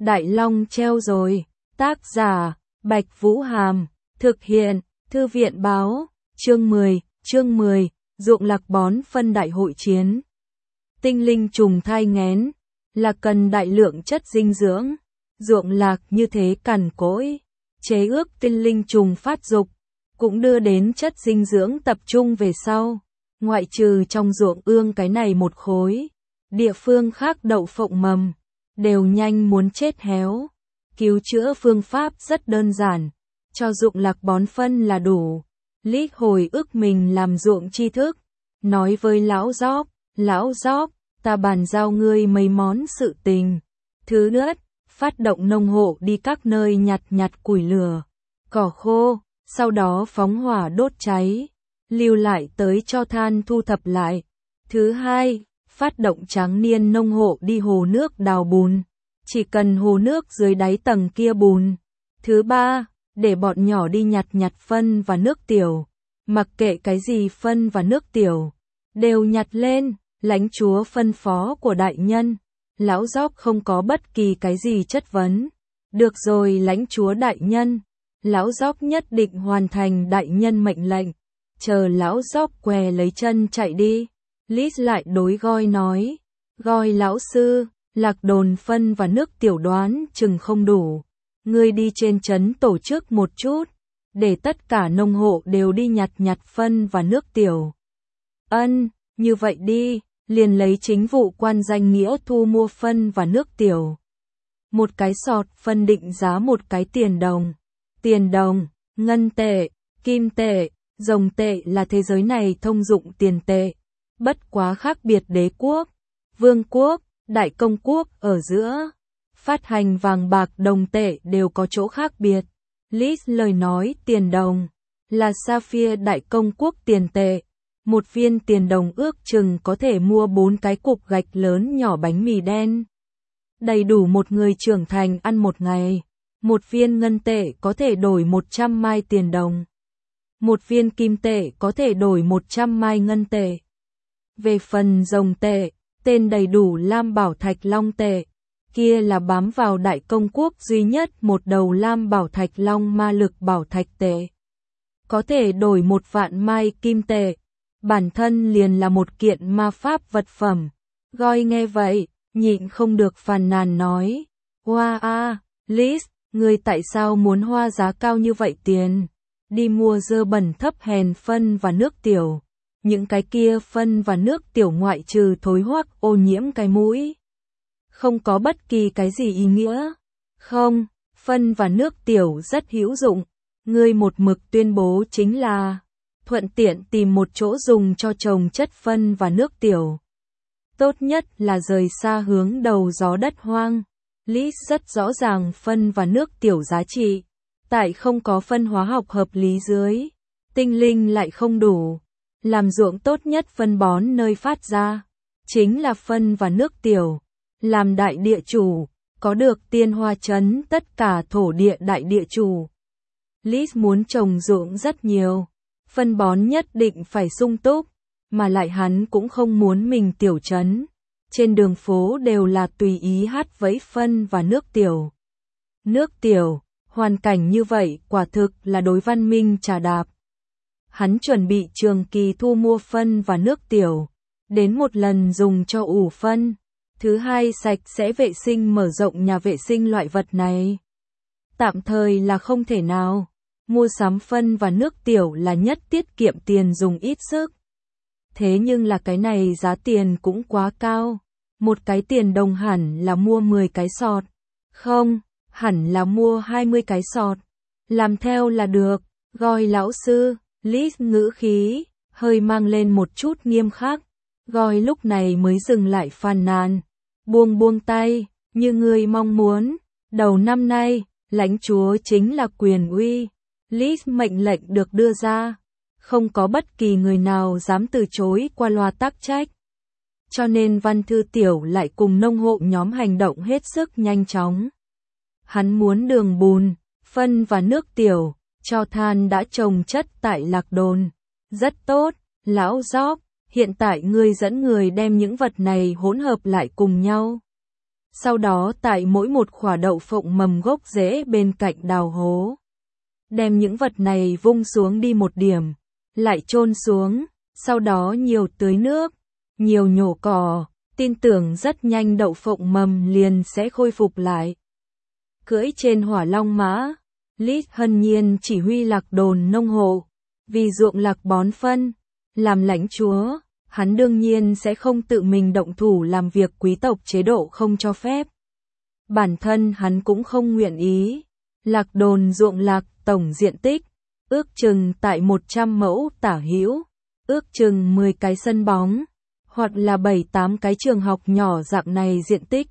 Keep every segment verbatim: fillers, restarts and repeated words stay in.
Đại Long treo rồi. Tác giả, Bạch Vũ Hàm. Thực hiện, Thư viện Báo. Chương mười, chương mười, ruộng lạc bón phân đại hội chiến. Tinh linh trùng thai nghén, là cần đại lượng chất dinh dưỡng. Ruộng lạc như thế cằn cỗi, chế ước tinh linh trùng phát dục, cũng đưa đến chất dinh dưỡng tập trung về sau. Ngoại trừ trong ruộng ương cái này một khối, địa phương khác đậu phộng mầm, đều nhanh muốn chết héo. Cứu chữa phương pháp rất đơn giản, cho ruộng lạc bón phân là đủ. Lý hồi ức mình làm ruộng tri thức, nói với lão Gióc, lão Gióc, ta bàn giao ngươi mấy món sự tình. Thứ nhất, phát động nông hộ đi các nơi nhặt nhặt củi lửa, cỏ khô, sau đó phóng hỏa đốt cháy, lưu lại tới cho than thu thập lại. Thứ hai, phát động tráng niên nông hộ đi hồ nước đào bùn, chỉ cần hồ nước dưới đáy tầng kia bùn. Thứ ba, để bọn nhỏ đi nhặt nhặt phân và nước tiểu, mặc kệ cái gì phân và nước tiểu, đều nhặt lên. Lãnh chúa phân phó của đại nhân. Lão Gióc không có bất kỳ cái gì chất vấn. Được rồi lãnh chúa đại nhân. Lão Gióc nhất định hoàn thành đại nhân mệnh lệnh. Chờ lão Gióc què lấy chân chạy đi. Lít lại đối Goi nói. Goi lão sư, lạc đồn phân và nước tiểu đoán chừng không đủ. Ngươi đi trên trấn tổ chức một chút, để tất cả nông hộ đều đi nhặt nhặt phân và nước tiểu. Ân, như vậy đi. Liền lấy chính vụ quan danh nghĩa thu mua phân và nước tiểu. Một cái sọt phân định giá một cái tiền đồng. Tiền đồng, ngân tệ, kim tệ, rồng tệ là thế giới này thông dụng tiền tệ. Bất quá khác biệt đế quốc, vương quốc, đại công quốc ở giữa. Phát hành vàng bạc đồng tệ đều có chỗ khác biệt. Lít lời nói tiền đồng là Sapphire đại công quốc tiền tệ. Một viên tiền đồng ước chừng có thể mua bốn cái cục gạch lớn nhỏ bánh mì đen. Đầy đủ một người trưởng thành ăn một ngày. Một viên ngân tệ có thể đổi một trăm mai tiền đồng. Một viên kim tệ có thể đổi một trăm mai ngân tệ. Về phần rồng tệ, tên đầy đủ Lam Bảo Thạch Long tệ, kia là bám vào đại công quốc duy nhất một đầu Lam Bảo Thạch Long ma lực bảo thạch tệ. Có thể đổi một vạn mai kim tệ. Bản thân liền là một kiện ma pháp vật phẩm. Goi nghe vậy, nhịn không được phàn nàn nói. Hoa a, Liz, ngươi tại sao muốn hoa giá cao như vậy tiền? Đi mua dơ bẩn thấp hèn phân và nước tiểu. Những cái kia phân và nước tiểu ngoại trừ thối hoắc ô nhiễm cái mũi. Không có bất kỳ cái gì ý nghĩa. Không, phân và nước tiểu rất hữu dụng. Ngươi một mực tuyên bố chính là thuận tiện tìm một chỗ dùng cho trồng chất phân và nước tiểu. Tốt nhất là rời xa hướng đầu gió đất hoang. Lý rất rõ ràng phân và nước tiểu giá trị. Tại không có phân hóa học hợp lý dưới, tinh linh lại không đủ. Làm ruộng tốt nhất phân bón nơi phát ra, chính là phân và nước tiểu. Làm đại địa chủ, có được tiên hoa trấn tất cả thổ địa đại địa chủ. Lý muốn trồng ruộng rất nhiều. Phân bón nhất định phải sung túc, mà lại hắn cũng không muốn mình tiểu trấn. Trên đường phố đều là tùy ý hát vẫy phân và nước tiểu. Nước tiểu, hoàn cảnh như vậy quả thực là đối văn minh trà đạp. Hắn chuẩn bị trường kỳ thu mua phân và nước tiểu, đến một lần dùng cho ủ phân. Thứ hai sạch sẽ vệ sinh mở rộng nhà vệ sinh loại vật này. Tạm thời là không thể nào. Mua sắm phân và nước tiểu là nhất tiết kiệm tiền dùng ít sức. Thế nhưng là cái này giá tiền cũng quá cao. Một cái tiền đồng hẳn là mua mười cái sọt. Không, hẳn là mua hai mươi cái sọt. Làm theo là được. Goi lão sư, Lít ngữ khí, hơi mang lên một chút nghiêm khắc. Goi lúc này mới dừng lại phàn nàn. Buông buông tay, như người mong muốn. Đầu năm nay, lãnh chúa chính là quyền uy. Lý mệnh lệnh được đưa ra, không có bất kỳ người nào dám từ chối qua loa tác trách. Cho nên Văn Thư Tiểu lại cùng nông hộ nhóm hành động hết sức nhanh chóng. Hắn muốn đường bùn, phân và nước tiểu, cho than đã trồng chất tại lạc đồn. Rất tốt, lão Gióc, hiện tại ngươi dẫn người đem những vật này hỗn hợp lại cùng nhau. sau đó tại mỗi một quả đậu phộng mầm gốc rễ bên cạnh đào hố. Đem những vật này vung xuống đi một điểm, lại chôn xuống, sau đó nhiều tưới nước, nhiều nhổ cỏ, tin tưởng rất nhanh đậu phộng mầm liền sẽ khôi phục lại. Cưỡi trên hỏa long mã, Lý Hân Nhiên chỉ huy lạc đồn nông hộ, vì ruộng lạc bón phân, làm lãnh chúa, hắn đương nhiên sẽ không tự mình động thủ làm việc quý tộc chế độ không cho phép. Bản thân hắn cũng không nguyện ý. Lạc đồn ruộng lạc tổng diện tích, ước chừng tại một trăm mẫu tả hữu, ước chừng mười cái sân bóng, hoặc là bảy tám cái trường học nhỏ dạng này diện tích.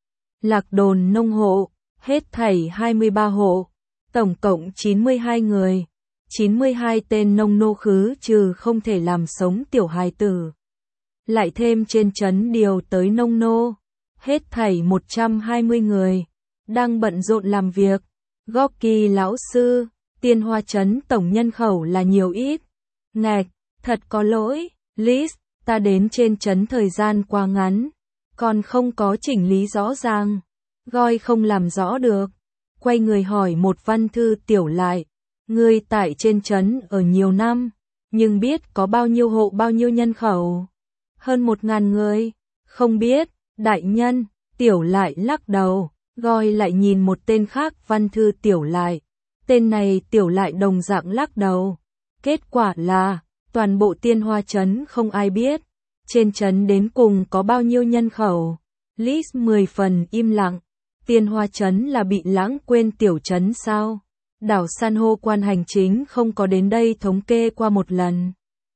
Lạc đồn nông hộ, hết thảy hai mươi ba hộ, tổng cộng chín mươi hai người, chín mươi hai tên nông nô khứ trừ không thể làm sống tiểu hài tử. Lại thêm trên trấn điều tới nông nô, hết thảy một trăm hai mươi người, đang bận rộn làm việc. Gorky lão sư, Tiên Hoa trấn tổng nhân khẩu là nhiều ít. Ngạch, thật có lỗi, Liz, ta đến trên trấn thời gian quá ngắn, còn không có chỉnh lý rõ ràng. Goi không làm rõ được. Quay người hỏi một văn thư tiểu lại, ngươi tại trên trấn ở nhiều năm, nhưng biết có bao nhiêu hộ bao nhiêu nhân khẩu? Hơn một ngàn người. Không biết, đại nhân, tiểu lại lắc đầu. Goi lại nhìn một tên khác văn thư tiểu lại. Tên này tiểu lại đồng dạng lắc đầu. Kết quả là, toàn bộ Tiên Hoa trấn không ai biết. Trên trấn đến cùng có bao nhiêu nhân khẩu. Liz mười phần im lặng. Tiên Hoa trấn là bị lãng quên tiểu trấn sao? Đảo san hô quan hành chính không có đến đây thống kê qua một lần.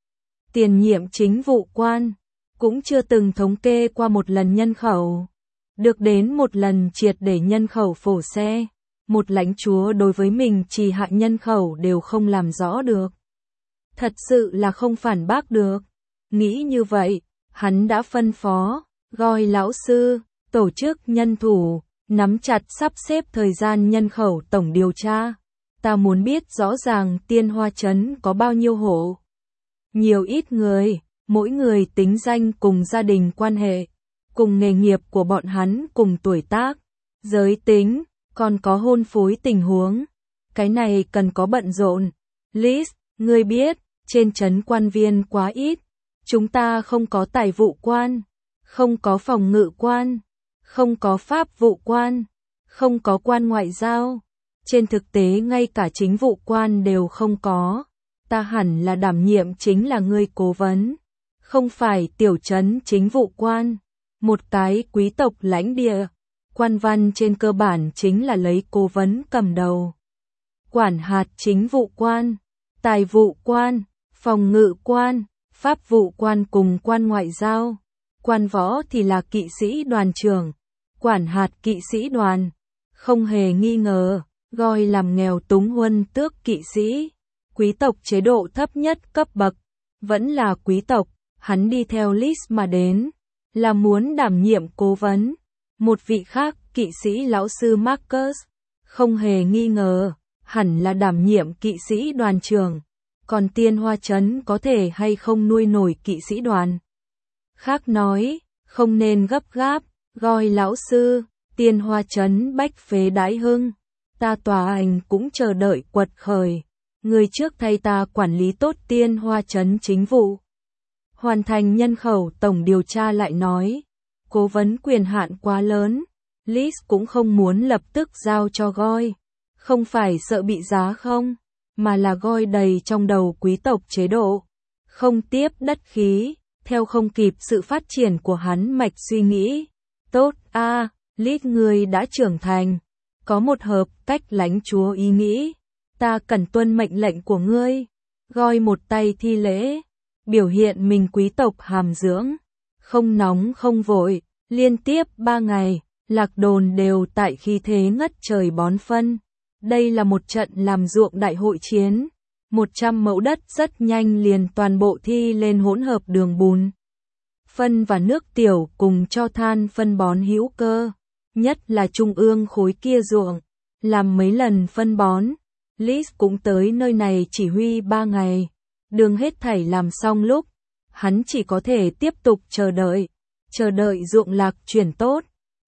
Tiền nhiệm chính vụ quan cũng chưa từng thống kê qua một lần nhân khẩu. Được đến một lần triệt để nhân khẩu phổ xe, một lãnh chúa đối với mình chỉ hạ nhân khẩu đều không làm rõ được. Thật sự là không phản bác được. Nghĩ như vậy, hắn đã phân phó, Goi lão sư, tổ chức nhân thủ, nắm chặt sắp xếp thời gian nhân khẩu tổng điều tra. Ta muốn biết rõ ràng Tiên Hoa trấn có bao nhiêu hộ. Nhiều ít người, mỗi người tính danh cùng gia đình quan hệ, cùng nghề nghiệp của bọn hắn cùng tuổi tác, giới tính, còn có hôn phối tình huống. Cái này cần có bận rộn. Liz, ngươi biết, trên trấn quan viên quá ít. Chúng ta không có tài vụ quan, không có phòng ngự quan, không có pháp vụ quan, không có quan ngoại giao. Trên thực tế ngay cả chính vụ quan đều không có. Ta hẳn là đảm nhiệm chính là ngươi cố vấn, không phải tiểu trấn chính vụ quan. Một cái quý tộc lãnh địa, quan văn trên cơ bản chính là lấy cố vấn cầm đầu. Quản hạt chính vụ quan, tài vụ quan, phòng ngự quan, pháp vụ quan cùng quan ngoại giao. Quan võ thì là kỵ sĩ đoàn trưởng, quản hạt kỵ sĩ đoàn. Không hề nghi ngờ, Goi làm nghèo túng huân tước kỵ sĩ. Quý tộc chế độ thấp nhất cấp bậc, vẫn là quý tộc. Hắn đi theo Liz mà đến, là muốn đảm nhiệm cố vấn. Một vị khác, kỵ sĩ lão sư Marcus, không hề nghi ngờ, hẳn là đảm nhiệm kỵ sĩ đoàn trưởng. Còn Tiên Hoa trấn có thể hay không nuôi nổi kỵ sĩ đoàn? Khác nói, không nên gấp gáp, Goi lão sư, Tiên Hoa trấn bách phế đái hưng. Ta tòa ảnh cũng chờ đợi quật khởi. Người trước thay ta quản lý tốt Tiên Hoa trấn chính vụ. Hoàn thành nhân khẩu tổng điều tra lại nói. Cố vấn quyền hạn quá lớn. Liz cũng không muốn lập tức giao cho Goi. Không phải sợ bị giá không, mà là Goi đầy trong đầu quý tộc chế độ. Không tiếp đất khí, theo không kịp sự phát triển của hắn mạch suy nghĩ. Tốt a, à, Liz người đã trưởng thành. Có một hợp cách lãnh chúa ý nghĩ. Ta cần tuân mệnh lệnh của ngươi. Goi một tay thi lễ, biểu hiện mình quý tộc hàm dưỡng. Không nóng không vội, liên tiếp ba ngày, lạc đồn đều tại khí thế ngất trời bón phân. Đây là một trận làm ruộng đại hội chiến. Một trăm mẫu đất rất nhanh liền toàn bộ thi lên hỗn hợp đường bùn. Phân và nước tiểu cùng cho than phân bón hữu cơ. Nhất là trung ương khối kia ruộng. Làm mấy lần phân bón. Liz cũng tới nơi này chỉ huy ba ngày. Đường hết thảy làm xong lúc, hắn chỉ có thể tiếp tục chờ đợi. Chờ đợi ruộng lạc chuyển tốt.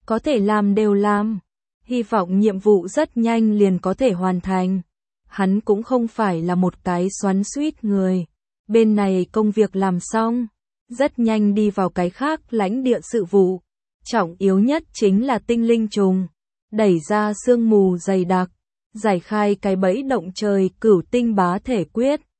có thể làm đều làm. Hy vọng nhiệm vụ rất nhanh liền có thể hoàn thành. Hắn cũng không phải là một cái xoắn xuýt người. Bên này công việc làm xong, rất nhanh đi vào cái khác lãnh địa sự vụ. Trọng yếu nhất chính là tinh linh trùng. Đẩy ra sương mù dày đặc, giải khai cái bẫy động trời cửu tinh bá thể quyết.